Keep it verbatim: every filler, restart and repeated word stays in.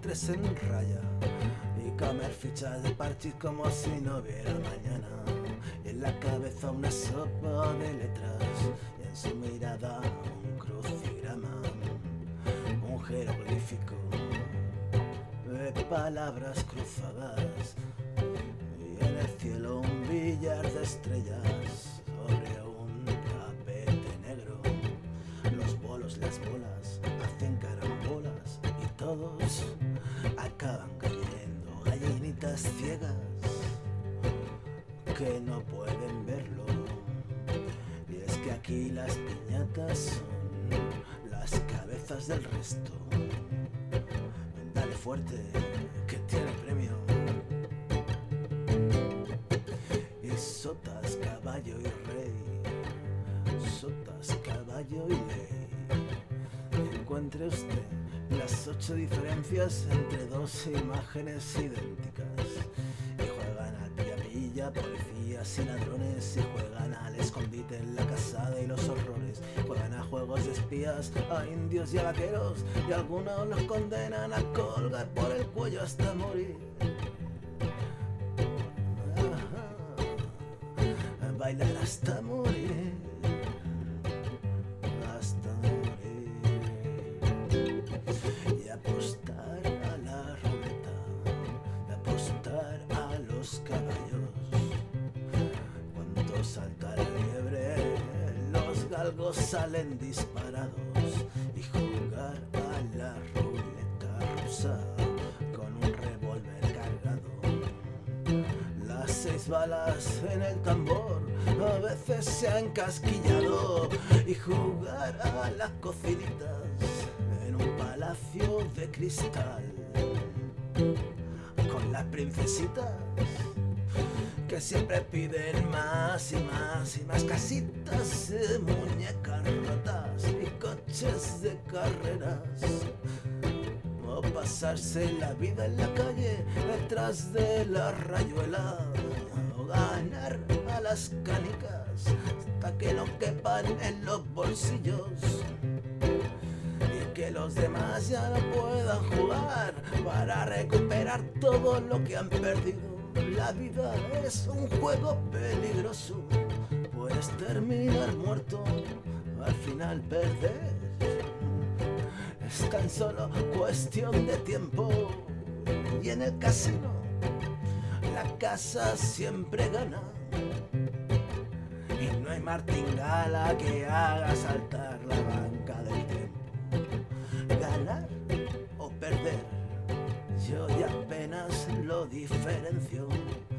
tres en raya y comer fichas de parchís como si no hubiera mañana. Y en la cabeza una sopa de letras y en su mirada un crucigrama, un jeroglífico de palabras cruzadas, y en el cielo un billar de estrellas sobre un tapete negro. Los bolos, las bolas hacen carambolas y todos acaban cayendo, gallinitas ciegas que no pueden verlo. Y es que aquí las piñatas son las cabezas del resto. Dale fuerte, que tiene premio. Y sotas, caballo y rey, sotas, caballo y ley. Encuentre usted las ocho diferencias entre dos imágenes idénticas. Y juegan al pilla-pilla, policías y ladrones. Y juegan al escondite en la casada y los horrores. Juegan a juegos de espías, a indios y a vaqueros. Y algunos los condenan a colgar por el cuello hasta morir. Ajá. Bailar hasta morir. Hasta morir. Y apostar a la ruleta. Y apostar a los caballos. Cuando salta la liebre, los galgos salen disparados. Y jugar a la ruleta rusa con un revólver cargado. Las seis balas en el tambor a veces se han encasquillado. Y jugar a las cocinitas en un palacio de cristal con las princesitas que siempre piden más y más y más casitas, eh, muñecas rotas y coches de carreras. O pasarse la vida en la calle detrás de la rayuela. O ganar a las canicas hasta que no quepan en los bolsillos. Y que los demás ya no puedan jugar para recuperar todo lo que han perdido. La vida es un juego peligroso. Puedes terminar muerto, al final perder. Es tan solo cuestión de tiempo. Y en el casino la casa siempre gana. Y no hay martingala que haga saltar la banca del tiempo. Ganar o perder, yo ya apenas lo diferencio.